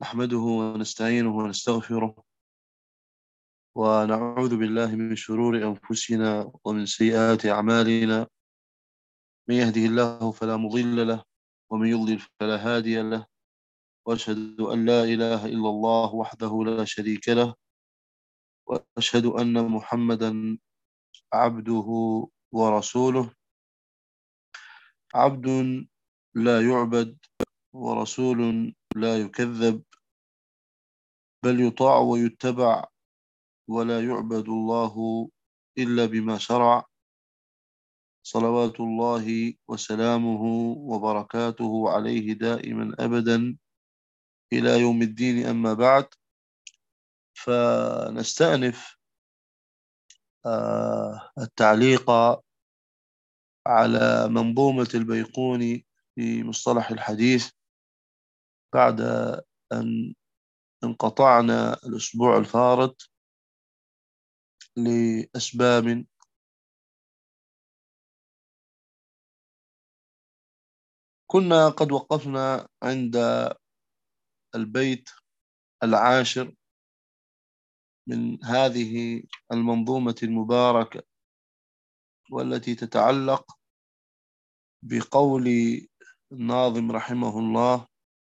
نحمده ونستعينه ونستغفره ونعوذ بالله من شرور أنفسنا ومن سيئات أعمالنا. من يهده الله فلا مضل له ومن يضلل فلا هادي له، وأشهد أن لا إله إلا الله وحده لا شريك له، وأشهد أن محمدا عبده ورسوله، عبد لا يعبد ورسول لا يكذب، بل يطاع ويتبع، ولا يعبد الله إلا بما شرع، صلوات الله وسلامه وبركاته عليه دائما أبدا إلى يوم الدين. أما بعد، فنستأنف التعليق على منظومة البيقوني في مصطلح الحديث بعد أن انقطعنا الأسبوع الفارط لأسباب. كنا قد وقفنا عند البيت العاشر من هذه المنظومة المباركة، والتي تتعلق بقول الناظم رحمه الله: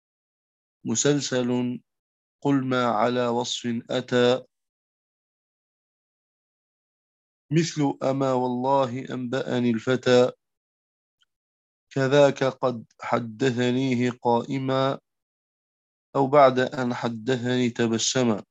مسلسل قل ما على وصف أتى، مثل أما والله أنبأني الفتى، كذاك قد حدثنيه قائما، أو بعد أن حدثني تبسما.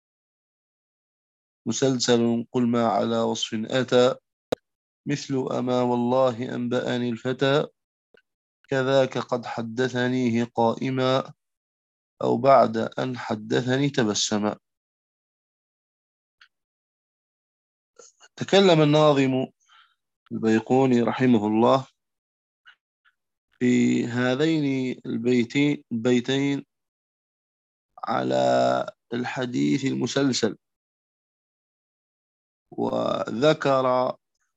مسلسل قل ما على وصف أتى، مثل أما والله أنبأني الفتى، كذاك قد حدثنيه قائما، أو بعد أن حدثني تبسما. تكلم الناظم البيقوني رحمه الله في هذين البيتين على الحديث المسلسل، وذكر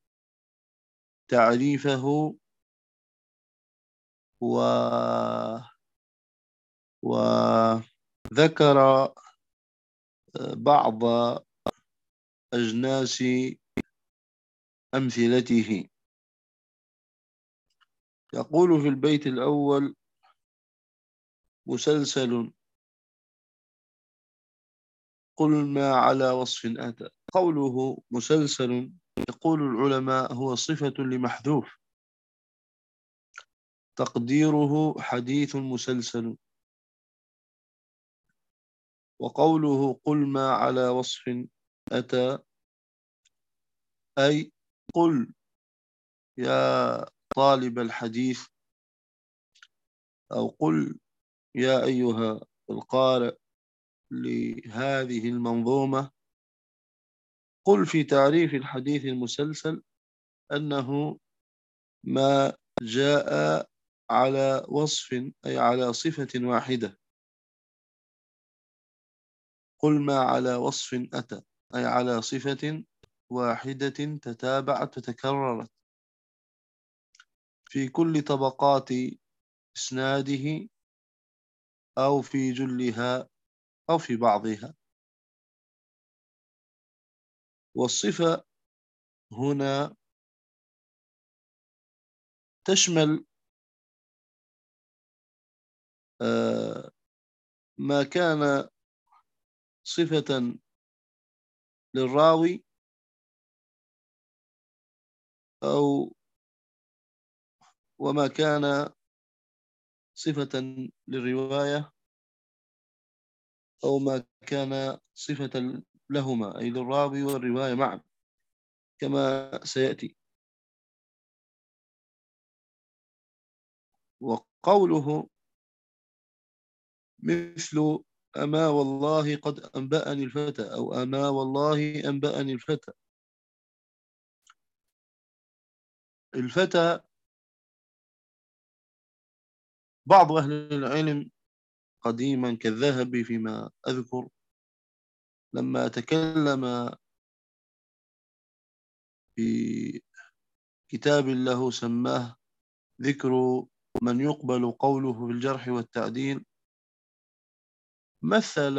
تعريفه وذكر بعض أجناس أمثلته. يقول في البيت الأول: مسلسل قل ما على وصف أتى. قوله مسلسل يقول العلماء هو صفة لمحذوف، تقديره حديث مسلسل. وقوله قل ما على وصف أتى، أي قل يا طالب الحديث، أو قل يا أيها القارئ لهذه المنظومة، قل في تعريف الحديث المسلسل أنه ما جاء على وصف، أي على صفة واحدة. قل ما على وصف أتى، أي على صفة واحدة تتابعت وتكررت في كل طبقات إسناده، أو في جلها، أو في بعضها. والصفة هنا تشمل ما كان صفة للراوي، أو وما كان صفة للرواية، أو ما كان صفة لهما، أي للراوي والرواية معا، كما سيأتي. وقوله مثل أما والله قد أنبأني الفتى، أو أما والله أنبأني الفتى. الفتى بعض أهل العلم قديما كالذهبي فيما أذكر، لما تكلم في كتاب له سماه ذكر من يقبل قوله في الجرح والتعديل، مثل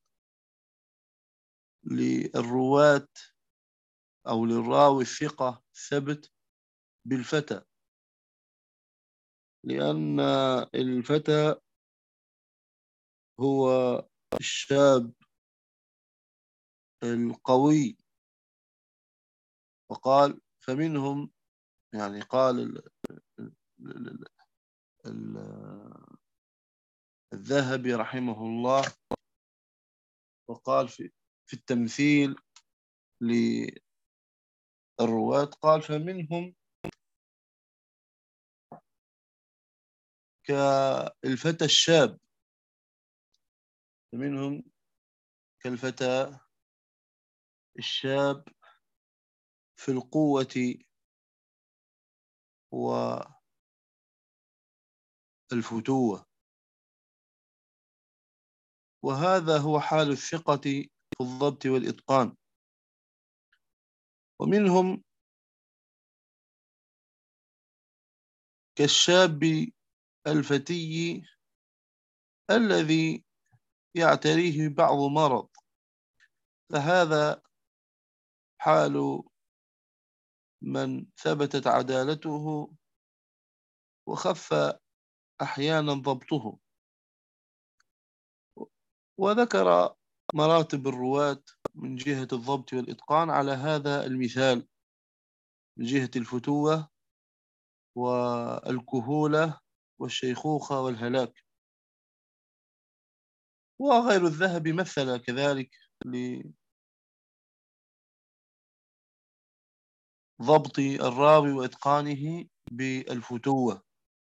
للرواة أو للراوي الثقة الثبت بالفتى، لأن الفتى هو الشاب القوي. وقال فمنهم، يعني قال ال- ال- الذهبي رحمه الله، وقال في التمثيل للرواة، قال فمنهم كالفتى الشاب، فمنهم كالفتى الشاب في القوة والفتوة. وهذا هو حال الثقة في الضبط والإتقان. ومنهم كالشاب الفتي الذي يعتريه بعض مرض، فهذا حال من ثبتت عدالته وخف أحيانا ضبطه. وذكر مراتب الرواة من جهة الضبط والإتقان على هذا المثال، من جهة الفتوة والكهولة والشيخوخة والهلاك. وغير الذهب مثل كذلك لضبط الراوي وإتقانه بالفتوة.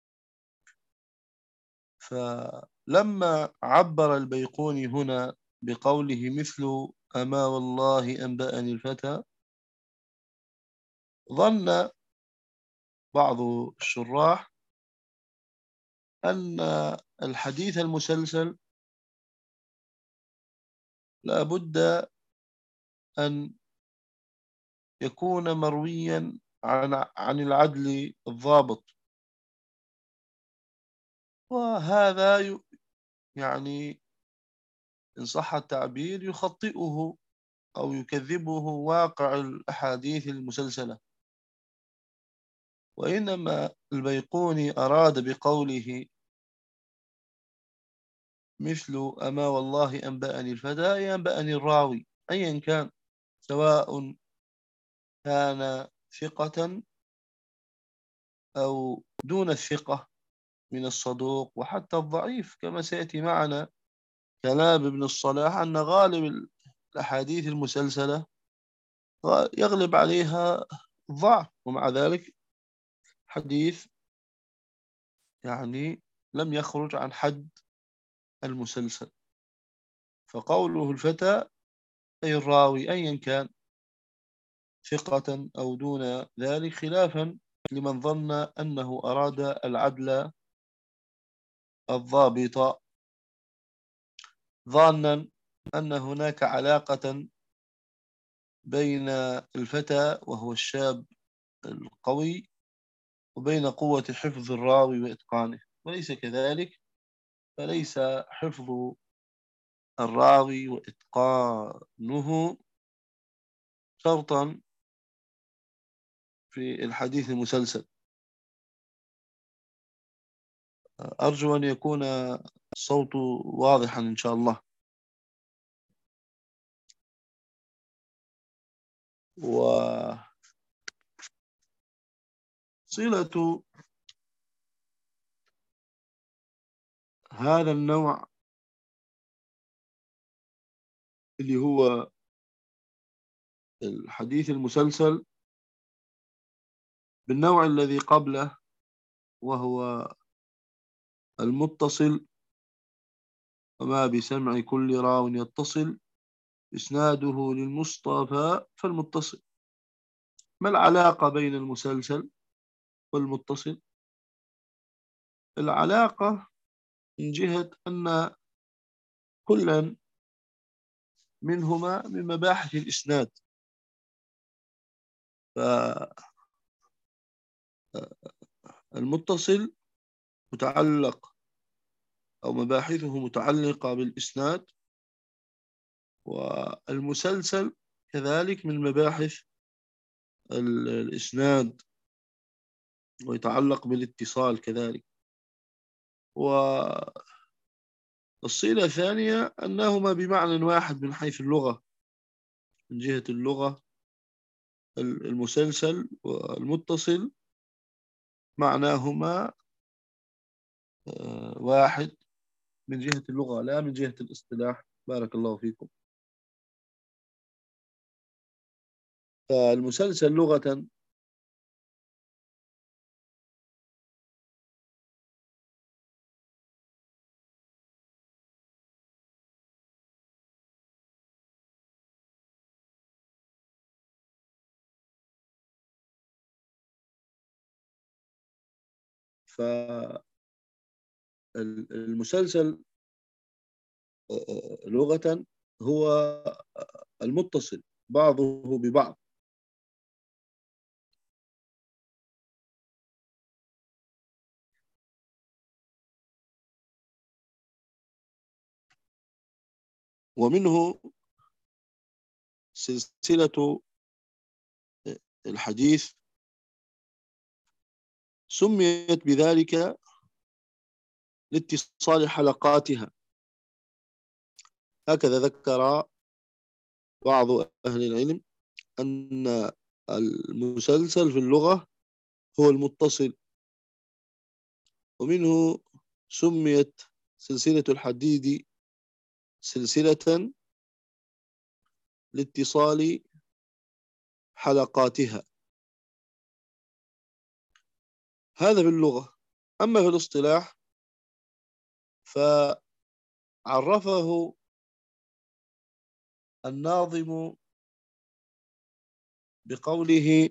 فلما عبر البيقوني هنا بقوله مثل أما والله أنبأني الفتى، ظن بعض الشراح أن الحديث المسلسل لا بد أن يكون مرويا عن العدل الضابط، وهذا يعني إن صح التعبير يخطئه أو يكذبه واقع الأحاديث المسلسلة. وإنما البيقوني أراد بقوله مثل أما والله أنبأني الفتى أنبأني الراوي أيا كان، سواء كان ثقة أو دون الثقة من الصدوق وحتى الضعيف، كما سيأتي معنا كلام ابن الصلاح أن غالب الأحاديث المسلسلة يغلب عليها الضعف، ومع ذلك حديث يعني لم يخرج عن حد المسلسل. فقوله الفتى أي الراوي أيا كان، ثقة أو دون ذلك، خلافا لمن ظن أنه أراد العدل الضابط، ظانا أن هناك علاقة بين الفتى وهو الشاب القوي وبين قوة حفظ الراوي وإتقانه، وليس كذلك. فليس حفظ الراوي وإتقانه شرطا في الحديث المسلسل. أرجو أن يكون الصوت واضحا إن شاء الله. وصلة هذا النوع اللي هو الحديث المسلسل بالنوع الذي قبله وهو المتصل، وما بسمع كل راو يتصل إسناده للمصطفى فالمتصل. ما العلاقة بين المسلسل والمتصل؟ العلاقة من جهة أن كلا منهما من مباحث الإسناد. فالمتصل متعلق أو مباحثه متعلقة بالإسناد، والمسلسل كذلك من مباحث الإسناد ويتعلق بالاتصال كذلك. والصلة الثانية أنهما بمعنى واحد من حيث اللغة، من جهة اللغة المسلسل والمتصل معناهما واحد من جهة اللغة لا من جهة الاصطلاح. بارك الله فيكم. فالمسلسل لغة فالمسلسل لغة هو المتصل بعضه ببعض. ومنه سلسلة الحديث سميت بذلك لاتصال حلقاتها، هكذا ذكر بعض أهل العلم أن المسلسل في اللغة هو المتصل، ومنه سميت سلسلة الحديد سلسلة لاتصال حلقاتها. هذا باللغة. أما في الاصطلاح فعرفه الناظم بقوله: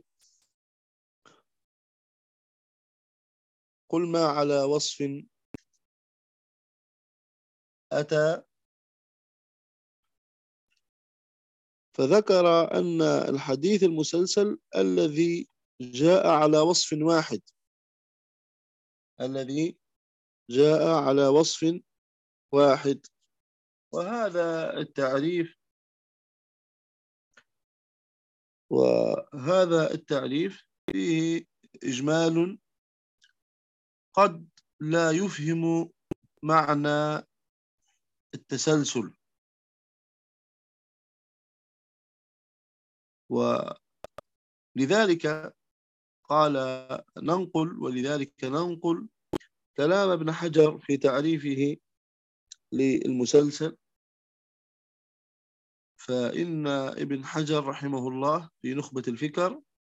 قل ما على وصف أتى. فذكر أن الحديث المسلسل الذي جاء على وصف واحد، الذي جاء على وصف واحد. وهذا التعريف فيه إجمال قد لا يفهم معنى التسلسل، ولذلك ننقل كلام ابن حجر في تعريفه للمسلسل. فإن ابن حجر رحمه الله في نخبة الفكر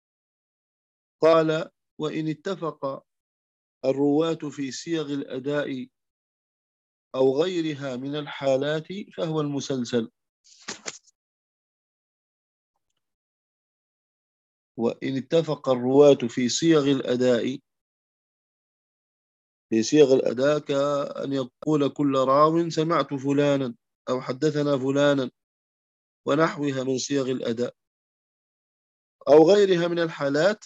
قال: وإن اتفق الرواة في صيغ الأداء أو غيرها من الحالات فهو المسلسل. وإن اتفق الرواة في صيغ الأداء، في صيغ الأداء كأن يقول كل راو سمعت فلانا أو حدثنا فلانا ونحوها من صيغ الأداء، أو غيرها من الحالات،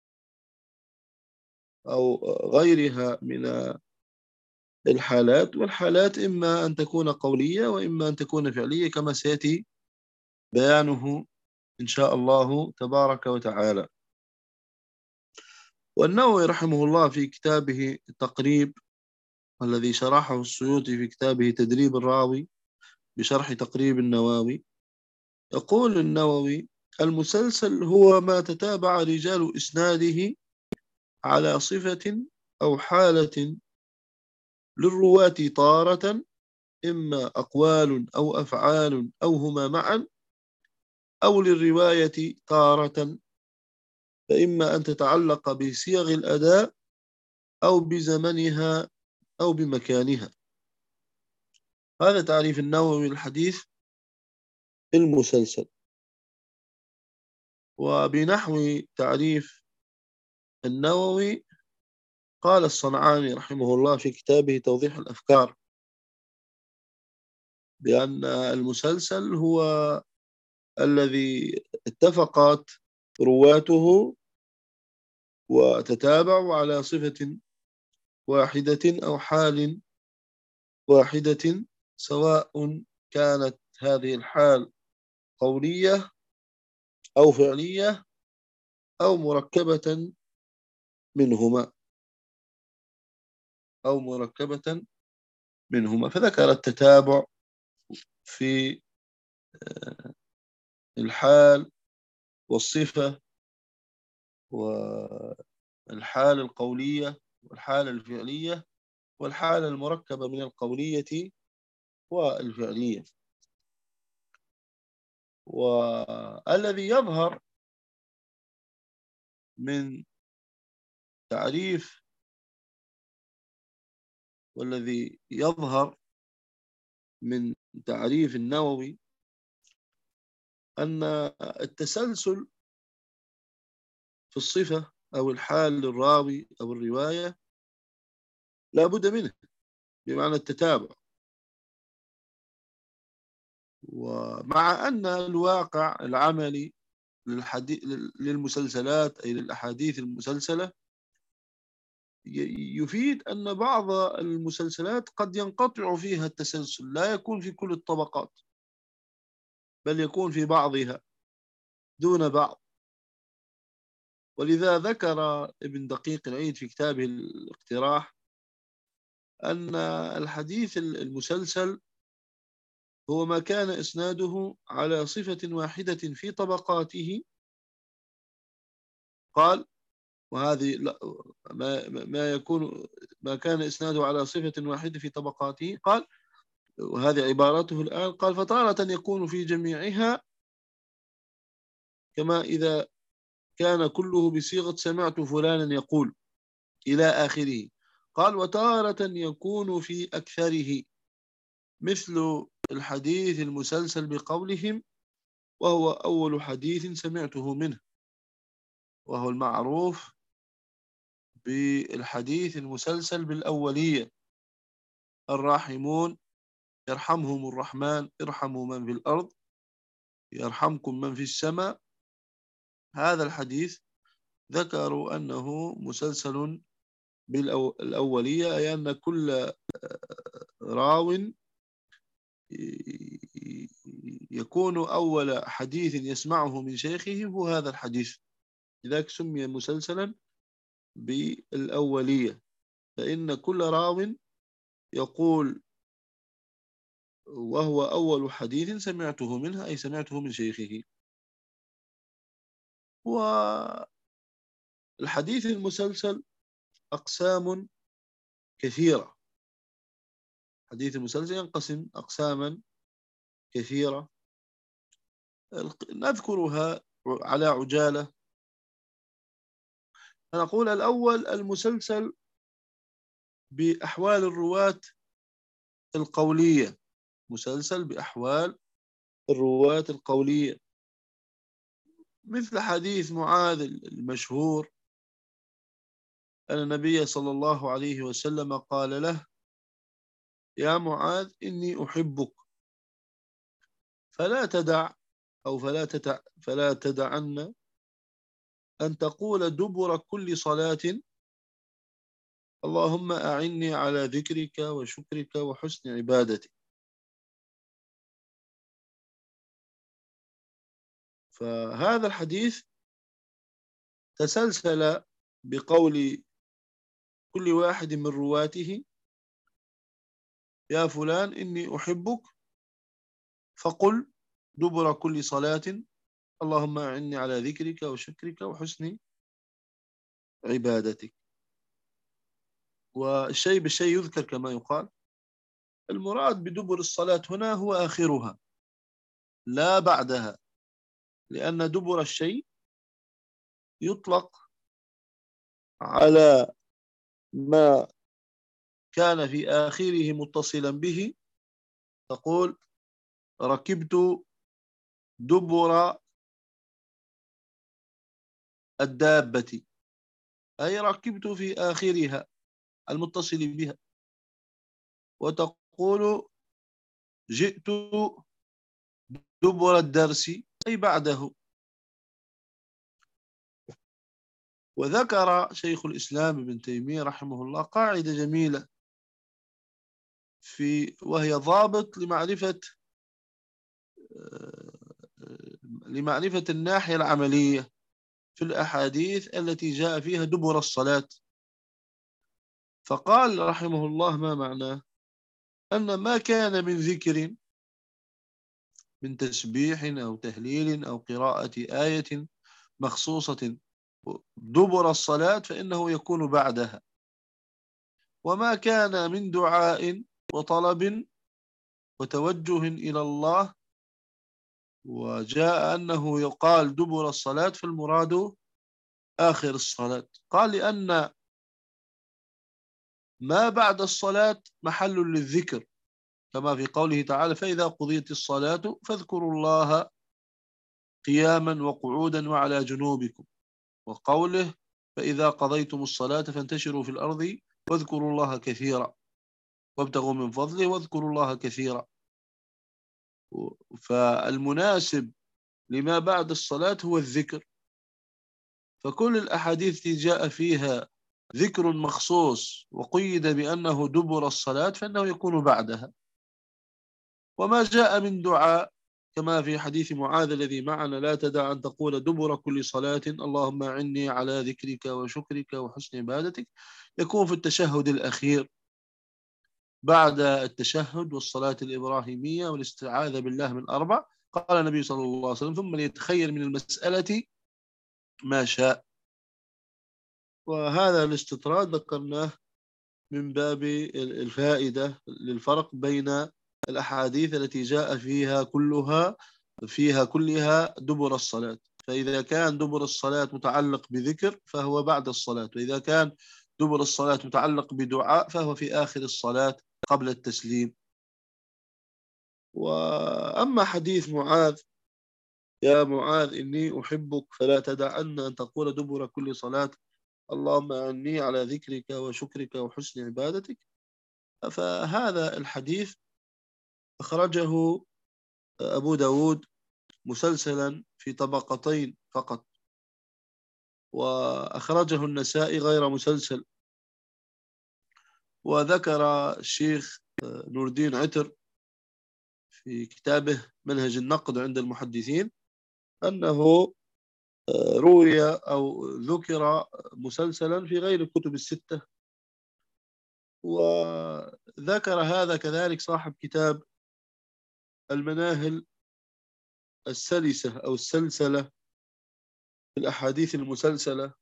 أو غيرها من الحالات. والحالات إما أن تكون قولية وإما أن تكون فعلية كما سيأتي بيانه إن شاء الله تبارك وتعالى. والنووي رحمه الله في كتابه التقريب الذي شرحه السيوطي في كتابه تدريب الراوي بشرح تقريب النووي، يقول النووي: المسلسل هو ما تتابع رجال إسناده على صفة أو حالة للرواة طارة، إما أقوال أو أفعال أو هما معا، أو للرواية طارة، فإما أن تتعلق بصيغ الأداء أو بزمنها أو بمكانها. هذا تعريف النووي الحديث المسلسل. وبنحو تعريف النووي قال الصنعاني رحمه الله في كتابه توضيح الأفكار بأن المسلسل هو الذي اتفقت رواته وتتابعوا على صفة واحدة أو حال واحدة، سواء كانت هذه الحال قولية أو فعلية أو مركبة منهما فذكر التتابع في الحال والصفة والحال القولية والحال الفعلية والحالة المركبة من القولية والفعلية. والذي يظهر من تعريف والذي يظهر من تعريف النووي أن التسلسل في الصفة أو الحال للراوي أو الرواية لا بد منه، بمعنى التتابع. ومع أن الواقع العملي للمسلسلات أي للأحاديث المسلسلة يفيد أن بعض المسلسلات قد ينقطع فيها التسلسل، لا يكون في كل الطبقات بل يكون في بعضها دون بعض. ولذا ذكر ابن دقيق العيد في كتابه الاقتراح أن الحديث المسلسل هو ما كان إسناده على صفة واحدة في طبقاته. قال وهذه ما يكون ما كان إسناده على صفة واحدة في طبقاته. قال وهذه عبارته الآن، قال فتارة يكون في جميعها كما إذا كان كله بصيغة سمعت فلانا يقول إلى آخره. قال وتارة يكون في أكثره مثل الحديث المسلسل بقولهم وهو أول حديث سمعته منه، وهو المعروف بالحديث المسلسل بالأولية: الراحمون يرحمهم الرحمن ارحموا من في الأرض يرحمكم من في السماء. هذا الحديث ذكروا أنه مسلسل بالأولية، أي أن كل راو يكون أول حديث يسمعه من شيخه هو هذا الحديث، لذلك سمي مسلسلا بالأولية، فإن كل راو يقول وهو أول حديث سمعته منها أي سمعته من شيخه. والحديث المسلسل أقسام كثيرة، حديث المسلسل ينقسم أقساما كثيرة نذكرها على عجالة. نقول الأول المسلسل بأحوال الرواة القولية، مسلسل بأحوال الرواة القولية، مثل حديث معاذ المشهور أن النبي صلى الله عليه وسلم قال له يا معاذ إني أحبك فلا تدع أو فلا تدعن أن تقول دبر كل صلاة اللهم أعني على ذكرك وشكرك وحسن عبادتك. فهذا الحديث تسلسل بقول كل واحد من رواته يا فلان إني أحبك فقل دبر كل صلاة اللهم أعني على ذكرك وشكرك وحسن عبادتك. والشيء بالشيء يذكر كما يقال. المراد بدبر الصلاة هنا هو آخرها لا بعدها، لأن دبر الشيء يطلق على ما كان في آخره متصلا به. تقول ركبت دبر الدابة، أي ركبت في آخرها المتصل بها. وتقول جئت دبر الدرس أي بعده. وذكر شيخ الإسلام ابن تيمية رحمه الله قاعدة جميلة وهي ضابط لمعرفة الناحية العملية في الأحاديث التي جاء فيها دبر الصلاة. فقال رحمه الله: ما معناه؟ أن ما كان من ذكر، من تسبيح أو تهليل أو قراءة آية مخصوصة دبر الصلاة فإنه يكون بعدها. وما كان من دعاء وطلب وتوجه إلى الله وجاء أنه يقال دبر الصلاة فالمراد آخر الصلاة. قال: لأن ما بعد الصلاة محل للذكر، كما في قوله تعالى: فإذا قضيت الصلاة فاذكروا الله قياما وقعودا وعلى جنوبكم. وقوله: فإذا قضيتم الصلاة فانتشروا في الأرض واذكروا الله كثيرا وابتغوا من فضله واذكروا الله كثيرا. فالمناسب لما بعد الصلاة هو الذكر. فكل الأحاديث التي جاء فيها ذكر مخصوص وقيد بأنه دبر الصلاة فإنه يكون بعدها. وما جاء من دعاء كما في حديث معاذ الذي معنا: لا تدع أن تقول دبر كل صلاة اللهم أعني على ذكرك وشكرك وحسن عبادتك، يكون في التشهد الأخير بعد التشهد والصلاة الإبراهيمية والاستعاذة بالله من 4. قال النبي صلى الله عليه وسلم: ثم ليتخير من المسألة ما شاء. وهذا الاستطراد ذكرناه من باب الفائدة للفرق بين الأحاديث التي جاء فيها كلها دبر الصلاة. فإذا كان دبر الصلاة متعلق بذكر فهو بعد الصلاة، وإذا كان دبر الصلاة متعلق بدعاء فهو في آخر الصلاة قبل التسليم. وأما حديث معاذ: يا معاذ إني أحبك فلا تدعن أن تقول دبر كل صلاة اللهم أعني على ذكرك وشكرك وحسن عبادتك، فهذا الحديث أخرجه أبو داود مسلسلا في طبقتين فقط، وأخرجه النسائي غير مسلسل. وذكر الشيخ نور الدين عتر في كتابه منهج النقد عند المحدثين أنه روي أو ذكر مسلسلا في غير الكتب الستة. وذكر هذا كذلك صاحب كتاب المناهل السلسة أو السلسلة في الأحاديث المسلسلة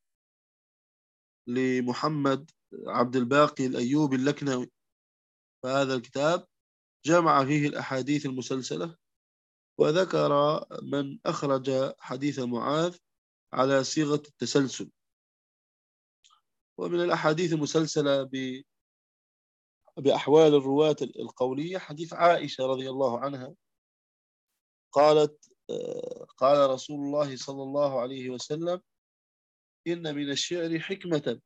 لمحمد عبد الباقي الأيوبي اللكنوي. فهذا الكتاب جمع فيه الأحاديث المسلسلة وذكر من أخرج حديث معاذ على صيغة التسلسل. ومن الأحاديث المسلسلة بأحوال الرواة القولية حديث عائشة رضي الله عنها قالت: قال رسول الله صلى الله عليه وسلم: إن من الشعر حكمة.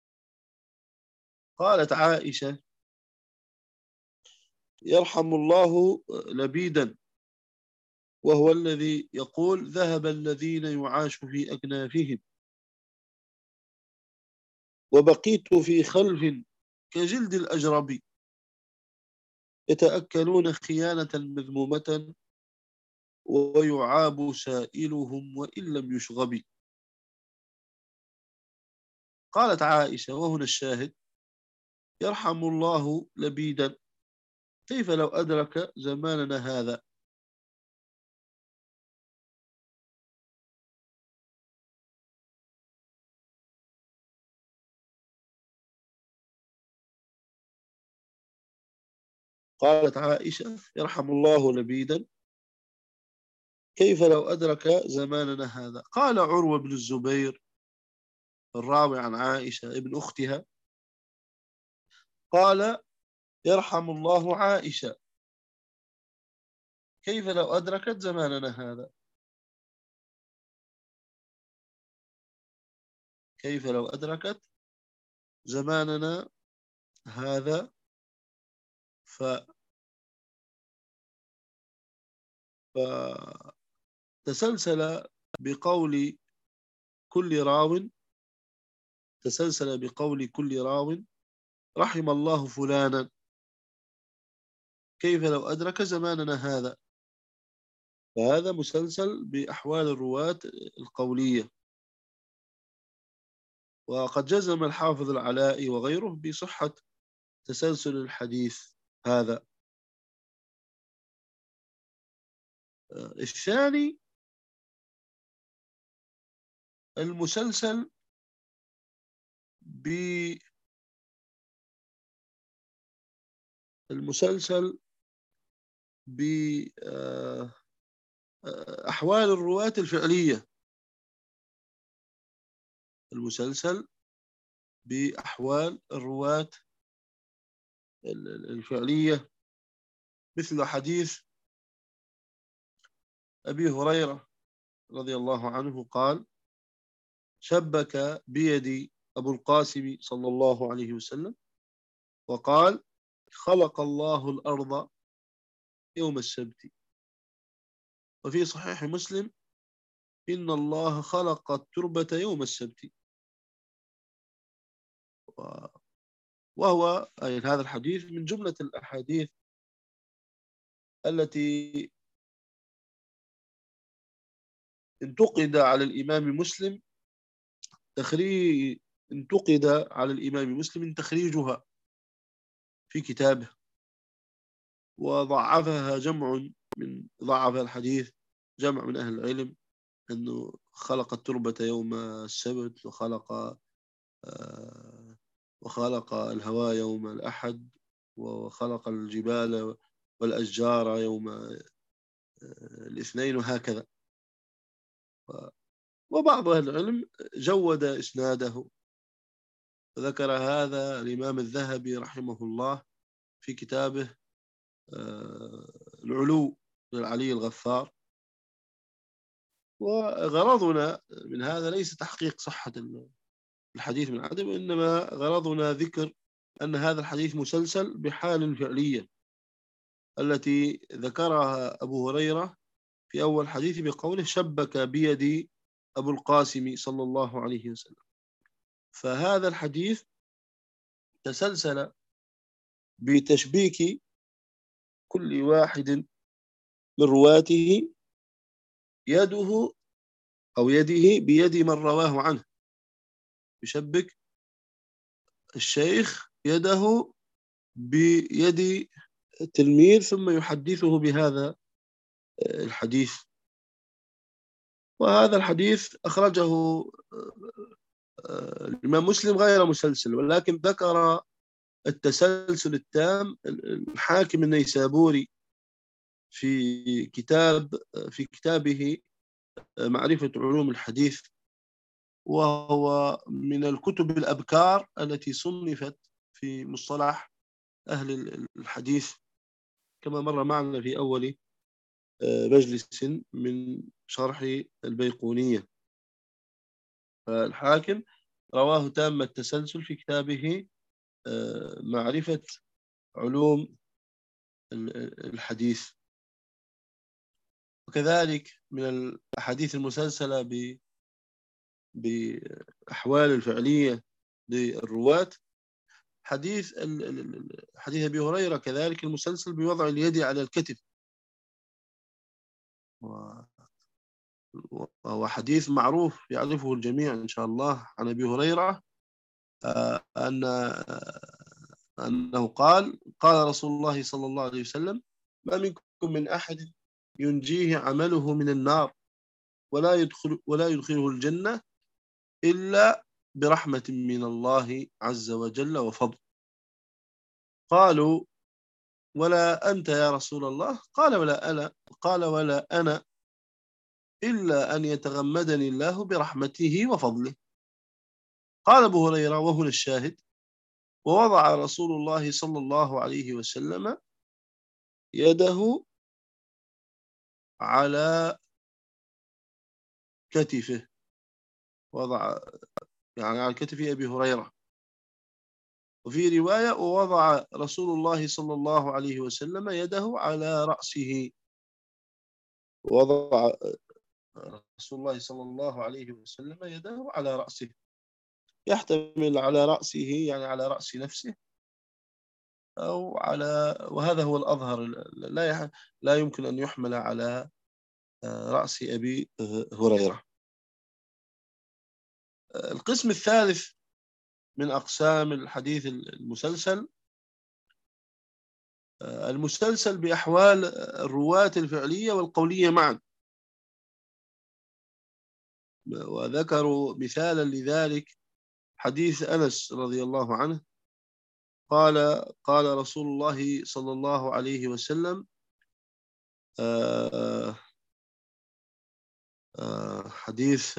قالت عائشة: يرحم الله لبيدا، وهو الذي يقول: ذهب الذين يعاش في أكنافهم وبقيت في خلف كجلد الأجرب، يتأكلون خيانة مذمومة ويعاب سائلهم وإن لم يشغب. قالت عائشة، وهنا الشاهد: يرحم الله لبيدا، كيف لو أدرك زماننا هذا؟ قالت عائشة: يرحم الله لبيدا، كيف لو أدرك زماننا هذا؟ قال عروة بن الزبير الراوي عن عائشة ابن أختها، قال: يرحم الله عائشة، كيف لو أدركت زماننا هذا؟ كيف لو أدركت زماننا هذا؟ فتسلسل بقول كل راو تسلسل بقول كل راو: رحم الله فلانا، كيف لو أدرك زماننا هذا. فهذا مسلسل بأحوال الرواة القولية. وقد جزم الحافظ العلائي وغيره بصحة تسلسل الحديث هذا. الثاني المسلسل بأحوال الرواة الفعلية. المسلسل بأحوال الرواة الفعلية، مثل حديث أبي هريرة رضي الله عنه قال: شبك بيدي أبو القاسم صلى الله عليه وسلم وقال: خلق الله الأرض يوم السبت. وفي صحيح مسلم: إن الله خلق التربة يوم السبت. وهو أي هذا الحديث من جملة الأحاديث التي انتقد على الإمام مسلم انتقد على الإمام مسلم تخريجها في كتابه، وضعفها ضعف الحديث جمع من أهل العلم، أنه خلق التربة يوم السبت، وخلق الهواء يوم الأحد، وخلق الجبال والأشجار يوم الاثنين، وهكذا. وبعض أهل العلم جود إسناده. ذكر هذا الإمام الذهبي رحمه الله في كتابه العلو للعلي الغفار. وغرضنا من هذا ليس تحقيق صحة الحديث من عدم، وإنما غرضنا ذكر أن هذا الحديث مسلسل بحال فعلية التي ذكرها أبو هريرة في أول حديث بقوله: شبك بيدي أبو القاسم صلى الله عليه وسلم. فهذا الحديث تسلسل بتشبيك كل واحد من رواته يده أو يده بيد من رواه عنه. يشبك الشيخ يده بيد التلميذ ثم يحدثه بهذا الحديث. وهذا الحديث أخرجه الإمام مسلم غير مسلسل، ولكن ذكر التسلسل التام الحاكم النيسابوري في كتابه معرفة علوم الحديث، وهو من الكتب الأبكار التي صنفت في مصطلح أهل الحديث، كما مر معنا في أول مجلس من شرح البيقونية. فالحاكم رواه تام التسلسل في كتابه معرفة علوم الحديث. وكذلك من الأحاديث المسلسلة بأحوال الفعلية للرواة حديث أبي هريرة، كذلك المسلسل بوضع اليد على الكتف. وهو حديث معروف يعرفه الجميع إن شاء الله عن أبي هريرة أنه قال رسول الله صلى الله عليه وسلم: ما منكم من أحد ينجيه عمله من النار ولا يدخله الجنة إلا برحمة من الله عز وجل وفضل. قالوا: ولا أنت يا رسول الله؟ قال: ولا أنا إلا أن يتغمدني الله برحمته وفضله. قال أبو هريرة، وهنا الشاهد: ووضع رسول الله صلى الله عليه وسلم يده على كتفه، وضع يعني على كتف أبي هريرة. وفي رواية: ووضع رسول الله صلى الله عليه وسلم يده على رأسه. وضع رسول الله صلى الله عليه وسلم يده على رأسه، يحتمل على رأسه يعني على رأس نفسه، أو على، وهذا هو الأظهر، لا يمكن أن يحمل على رأس أبي هريرة. القسم الثالث من أقسام الحديث المسلسل، المسلسل بأحوال الرواة الفعلية والقولية معا. وذكروا مثالا لذلك حديث أنس رضي الله عنه قال رسول الله صلى الله عليه وسلم، حديث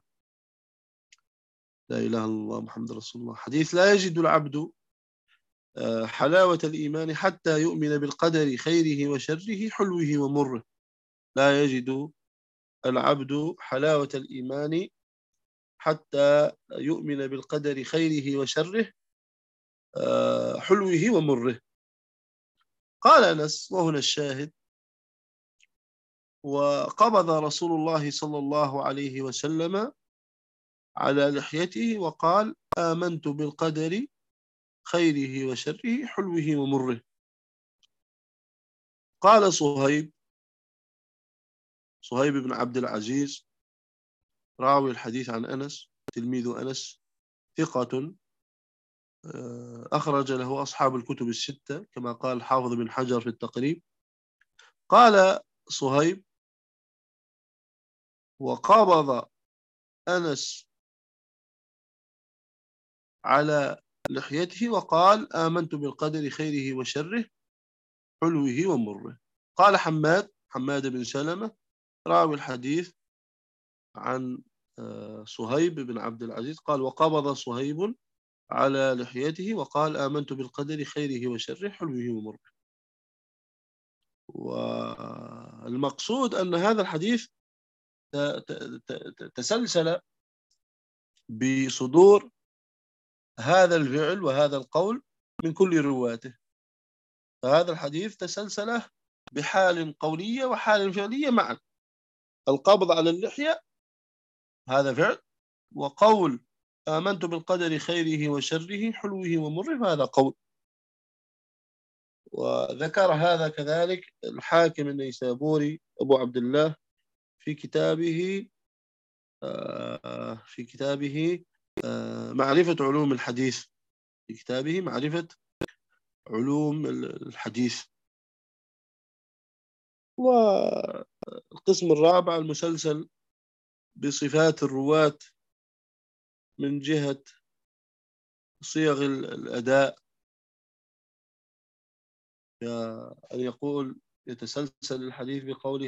لا إله إلا الله محمد رسول الله، حديث: لا يجد العبد حلاوة الإيمان حتى يؤمن بالقدر خيره وشره حلوه ومره. لا يجد العبد حلاوة الإيمان حتى يؤمن بالقدر خيره وشره حلوه ومره. قال أنس، وهنا الشاهد: وقبض رسول الله صلى الله عليه وسلم على لحيته وقال: آمنت بالقدر خيره وشره حلوه ومره. قال صهيب بن عبد العزيز راوي الحديث عن أنس تلميذ أنس، ثقة أخرج له أصحاب الكتب الستة كما قال الحافظ بن حجر في التقريب. قال صهيب: وقبض أنس على لحيته وقال: آمنت بالقدر خيره وشره حلوه ومره. قال حماد بن سلمة راوي الحديث عن صهيب بن عبد العزيز قال: وقبض صهيب على لحيته وقال: آمنت بالقدر خيره وشره حلوه ومره. والمقصود أن هذا الحديث تسلسل بصدور هذا الفعل وهذا القول من كل رواته. فهذا الحديث تسلسل بحال قولية وحال فعلية معا. القبض على اللحية هذا فعل، وقول آمنت بالقدر خيره وشره حلوه ومره هذا قول. وذكر هذا كذلك الحاكم النيسابوري أبو عبد الله في كتابه معرفة علوم الحديث، في كتابه معرفة علوم الحديث. والقسم الرابع المسلسل بصفات الرواة من جهة صيغ الأداء، أن يقول يتسلسل الحديث بقوله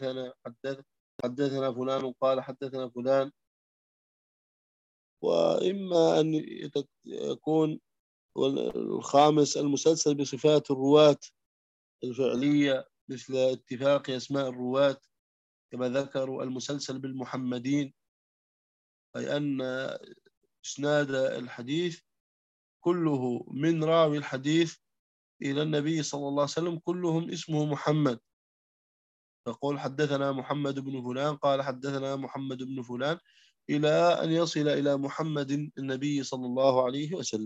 حدثنا فلان قال حدثنا فلان. وإما أن يكون الخامس المسلسل بصفات الرواة الفعلية مثل اتفاق أسماء الرواة كما ذكروا المسلسل بالمحمدين، أي أن إسناد الحديث كله من راوي الحديث إلى النبي صلى الله عليه وسلم كلهم اسمه محمد، يقول حدثنا محمد بن فلان قال حدثنا محمد بن فلان إلى أن يصل إلى محمد النبي صلى الله عليه وسلم.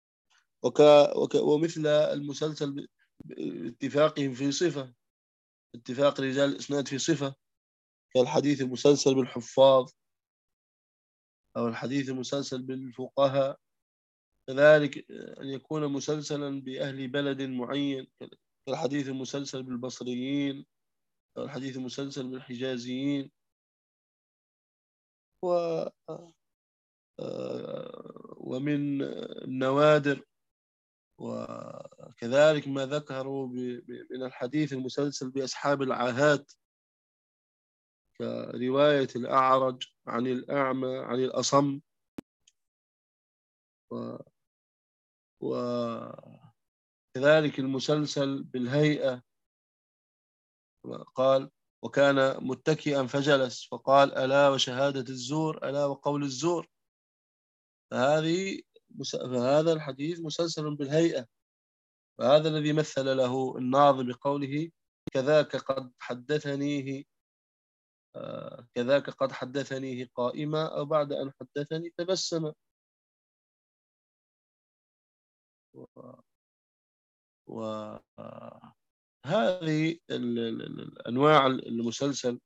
ومثل المسلسل اتفاقهم في صفة، اتفاق رجال الإسناد في صفة، كالحديث المسلسل بالحفاظ أو الحديث المسلسل بالفقهاء. كذلك أن يكون مسلسلا بأهل بلد معين، كالحديث المسلسل بالبصريين أو الحديث المسلسل بالحجازيين. ومن النوادر وكذلك ما ذكروا من الحديث المسلسل بأصحاب العاهات، كرواية الأعرج عن الأعمى عن الأصم. وكذلك المسلسل بالهيئة، قال وكان متكئا فجلس فقال: ألا وشهادة الزور، ألا وقول الزور. فهذا الحديث مسلسل بالهيئة. فهذا الذي مثل له الناظم بقوله: كذاك قد حدثنيه كذاك قد حدثنيه قائما أو بعد أن حدثني تبسم. وهذه الأنواع المسلسل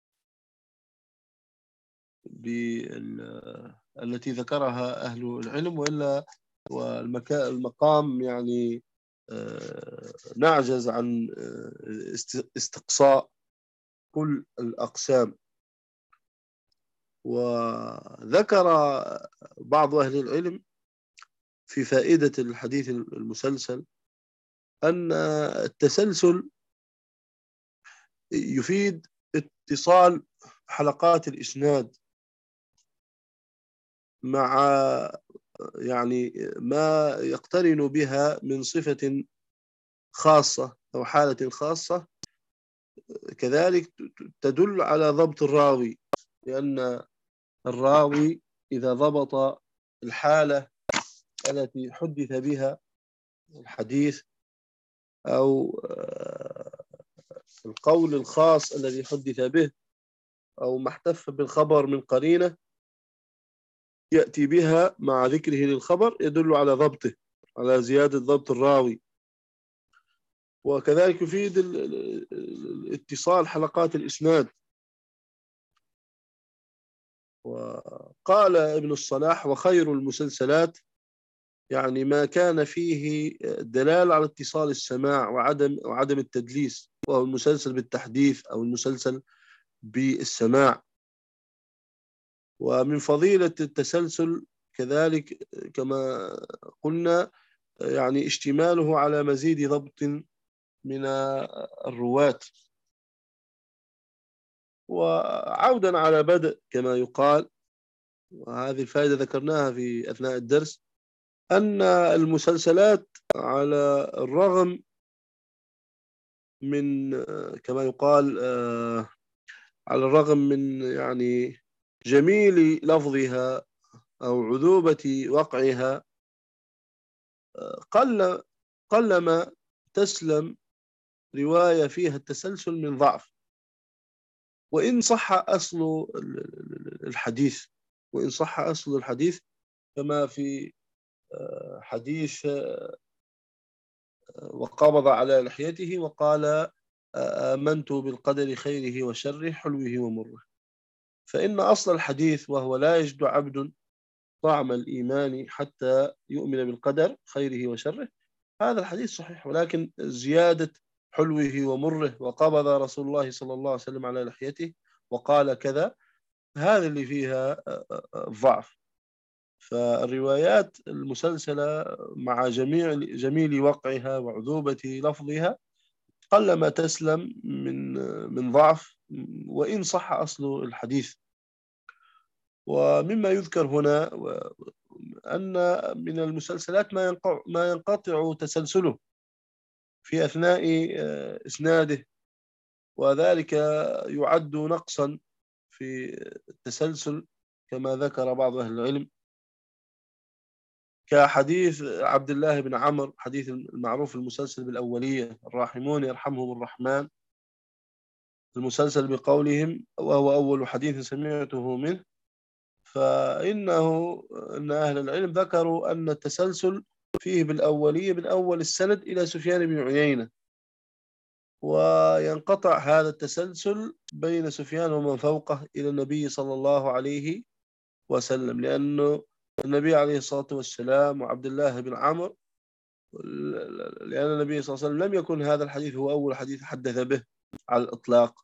التي ذكرها أهل العلم، وإلا والمقام يعني نعجز عن استقصاء كل الأقسام. وذكر بعض أهل العلم في فائدة الحديث المسلسل أن التسلسل يفيد اتصال حلقات الإسناد مع يعني ما يقترن بها من صفة خاصة أو حالة خاصة، كذلك تدل على ضبط الراوي، لأن الراوي إذا ضبط الحالة التي حدث بها الحديث أو القول الخاص الذي حدث به أو ما احتف بالخبر من قرينة يأتي بها مع ذكره للخبر، يدل على ضبطه، على زيادة ضبط الراوي. وكذلك يفيد اتصال حلقات الإسناد. وقال ابن الصلاح: وخير المسلسلات يعني ما كان فيه دلالة على اتصال السماع وعدم التدليس، وهو المسلسل بالتحديث أو المسلسل بالسماع. ومن فضيلة التسلسل كذلك كما قلنا يعني اشتماله على مزيد ضبط من الرواة. وعودا على بدء كما يقال، وهذه الفائدة ذكرناها في أثناء الدرس، أن المسلسلات على الرغم من كما يقال على الرغم من يعني جميل لفظها أو عذوبة وقعها، قلما تسلم رواية فيها التسلسل من ضعف، وإن صح أصل الحديث، وإن صح أصل الحديث كما في حديث وقبض على لحيته وقال: آمنت بالقدر خيره وشره حلوه ومره. فإن أصل الحديث وهو: لا يجد عبد طعم الإيمان حتى يؤمن بالقدر خيره وشره، هذا الحديث صحيح، ولكن زيادة حلوه ومره وقبض رسول الله صلى الله عليه وسلم على لحيته وقال كذا، هذا اللي فيها ضعف. فالروايات المسلسلة مع جميل وقعها وعذوبة لفظها قلما تسلم من ضعف، وإن صح أصل الحديث. ومما يذكر هنا أن من المسلسلات ما ينقطع تسلسله في أثناء إسناده، وذلك يعد نقصا في التسلسل كما ذكر بعض أهل العلم، كحديث عبد الله بن عمرو، حديث المعروف المسلسل بالأولية: الراحمون يرحمهم الرحمن، المسلسل بقولهم وهو أول حديث سمعته منه. أن أهل العلم ذكروا أن التسلسل فيه بالأولية من أول السند إلى سفيان بن عيينة، وينقطع هذا التسلسل بين سفيان ومن فوقه إلى النبي صلى الله عليه وسلم، لأنه النبي عليه الصلاة والسلام وعبد الله بن عمرو، لأن النبي صلى الله عليه وسلم لم يكن هذا الحديث هو أول حديث حدث به على الإطلاق،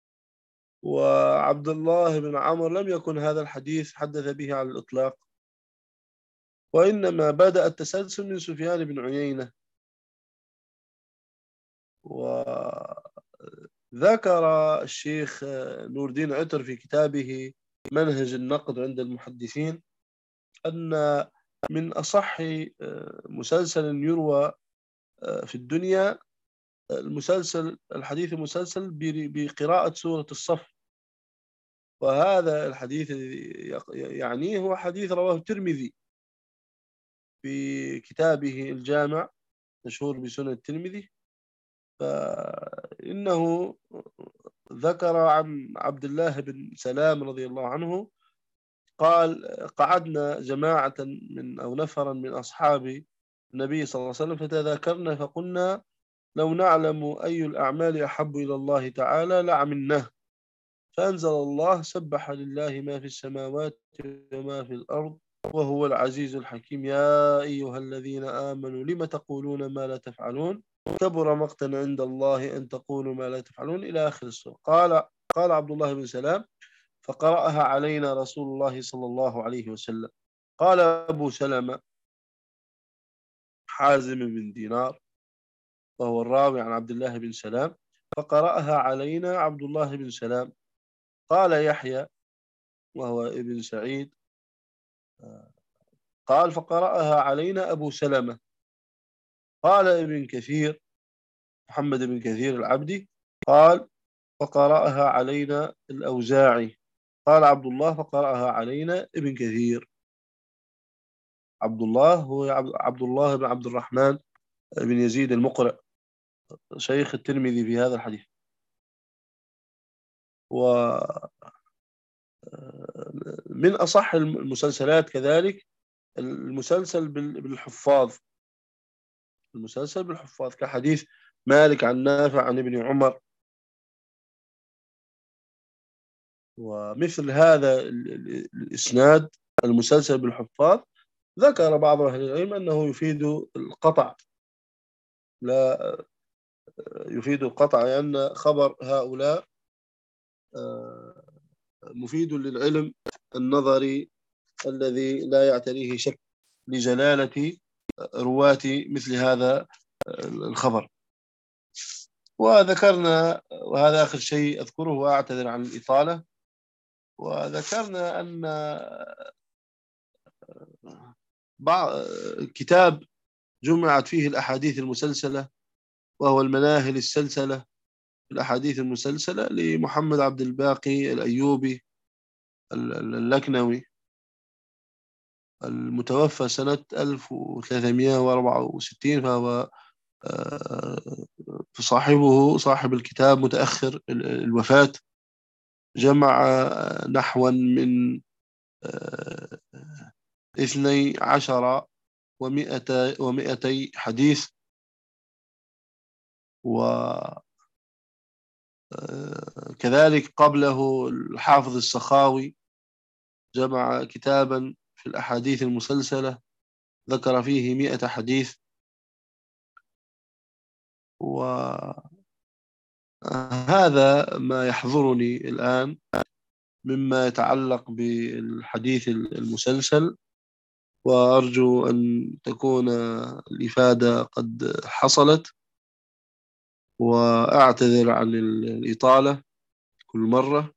وعبد الله بن عمرو لم يكن هذا الحديث حدث به على الإطلاق، وإنما بدأ التسلسل من سفيان بن عيينة. وذكر الشيخ نور الدين عطر في كتابه منهج النقد عند المحدثين أن من أصح مسلسل يروى في الدنيا الحديث المسلسل بقراءة سورة الصف. وهذا الحديث يعني هو حديث رواه الترمذي في كتابه الجامع مشهور بسنن الترمذي، فإنه ذكر عن عبد الله بن سلام رضي الله عنه قال: قعدنا جماعة أو نفرا من أصحابي النبي صلى الله عليه وسلم، فتذاكرنا فقلنا لو نعلم أي الأعمال أحب إلى الله تعالى لعملناه. فأنزل الله: سبح لله ما في السماوات وما في الأرض وهو العزيز الحكيم، يا أيها الذين آمنوا لم تقولون ما لا تفعلون، كبر مقتا عند الله أن تقولوا ما لا تفعلون، إلى آخر السورة. قال عبد الله بن سلام: فقرأها علينا رسول الله صلى الله عليه وسلم. قال أبو سلمة حازم بن دينار، وهو الراوي عن عبد الله بن سلام: فقرأها علينا عبد الله بن سلام. قال يحيى وهو ابن سعيد قال: فقرأها علينا أبو سلمة. قال ابن كثير محمد بن كثير العبدي قال: فقرأها علينا الأوزاعي. قال عبد الله: فقرأها علينا ابن كثير. عبد الله هو عبد الله بن عبد الرحمن بن يزيد المقرئ، شيخ الترمذي في هذا الحديث. ومن أصح المسلسلات كذلك المسلسل بالحفاظ، المسلسل بالحفاظ كحديث مالك عن نافع عن ابن عمر. ومثل هذا الإسناد المسلسل بالحفاظ ذكر بعض أهل العلم أنه يفيد القطع، لا يفيد القطع، لأن خبر هؤلاء مفيد للعلم النظري الذي لا يعتريه شك لجلالة رواة مثل هذا الخبر. وذكرنا، وهذا آخر شيء أذكره وأعتذر عن الإطالة، وذكرنا أن كتاب جمعت فيه الأحاديث المسلسلة وهو المناهل السلسلة، الأحاديث المسلسلة لمحمد عبد الباقي الأيوبي اللكنوي، المتوفى سنة 1364، فهو صاحب الكتاب متأخر الوفاة، جمع نحو من 12 ومئتي حديث. وكذلك قبله الحافظ السخاوي جمع كتابا في الأحاديث المسلسلة ذكر فيه 100 حديث. وهذا ما يحضرني الآن مما يتعلق بالحديث المسلسل، وأرجو أن تكون الإفادة قد حصلت، وأعتذر عن الإطالة كل مرة.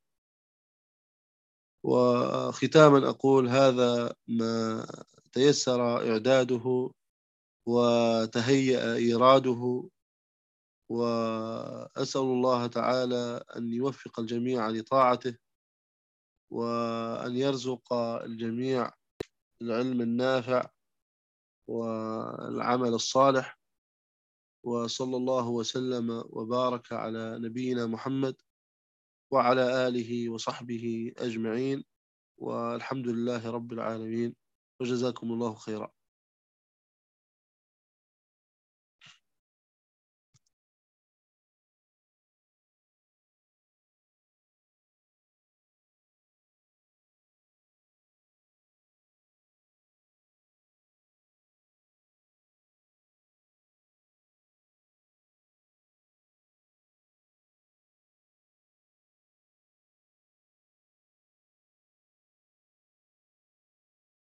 وختاما أقول هذا ما تيسر إعداده وتهيأ إيراده، وأسأل الله تعالى أن يوفق الجميع لطاعته، وأن يرزق الجميع العلم النافع والعمل الصالح. وصلى الله وسلم وبارك على نبينا محمد وعلى آله وصحبه أجمعين، والحمد لله رب العالمين، وجزاكم الله خيرا.